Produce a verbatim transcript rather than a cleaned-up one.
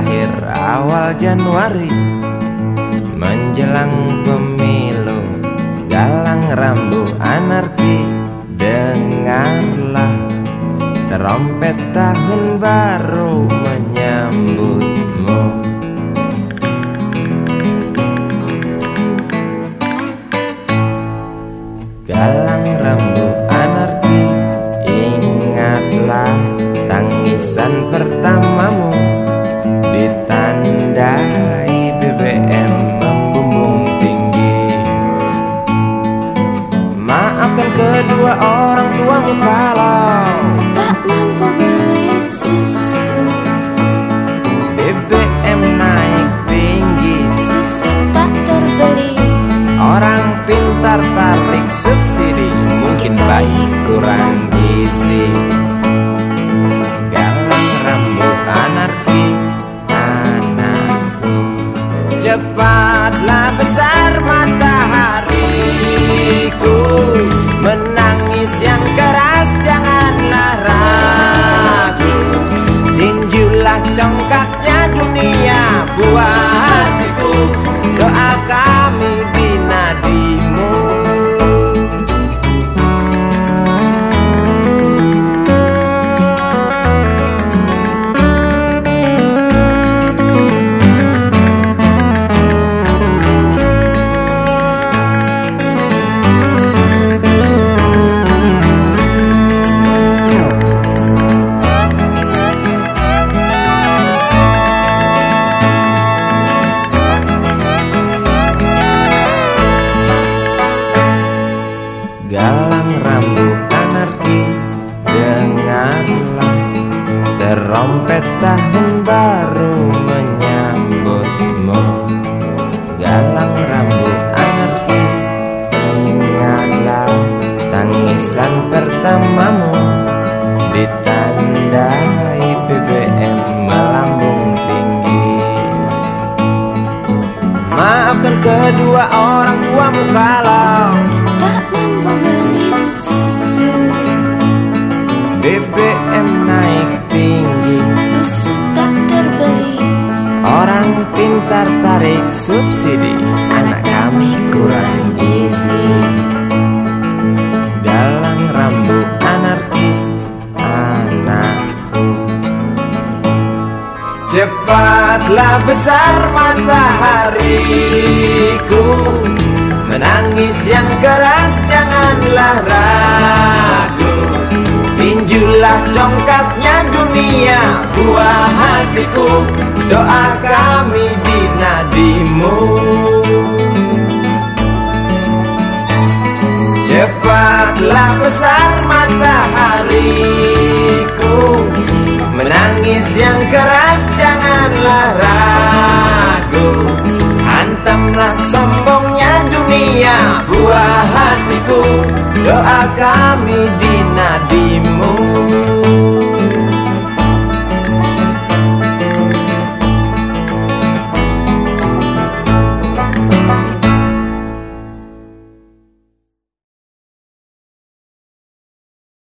lahir awal Januari menjelang pemilu, galang rambu anarki. Dengarlah trompet tahun baru menyambutmu. Galang rambu anarki, ingatlah tangisan pertamamu, ditandai B B M membumbung tinggi. Maafkan kedua orang tuamu kalau tak mampu beli susu. B B M naik tinggi, Susu tak terbeli. orang pintar tarik subsidi, mungkin bayi kurang gizi. Galang rambu anarki, anakku. Cepatlah besar matahariku, menangis yang keras janganlah ragu. Tinjulah congkaknya dunia buah hatiku, doa kami di nadimu. Galang rambu anarki, dengarlah trompet tahun baru menyambutmu. Galang rambu anarki, ingatlah tangisan pertamamu, ditandai B B M melambung tinggi. Maafkan kedua orang tuamu kalau Tak mampu beli susu. B B M naik tinggi, Susu tak terbeli. orang pintar tarik subsidi, anak kami kurang gizi. Galang rambu anarki, anakku. Cepatlah besar matahariku, menangis yang keras janganlah ragu. Tinjulah congkaknya dunia buah hatiku, doa kami di nadimu. Cepatlah besar matahariku, menangis yang keras janganlah ragu. Hantamlah sombongnya dunia buah hatiku, doa kami di nadimu.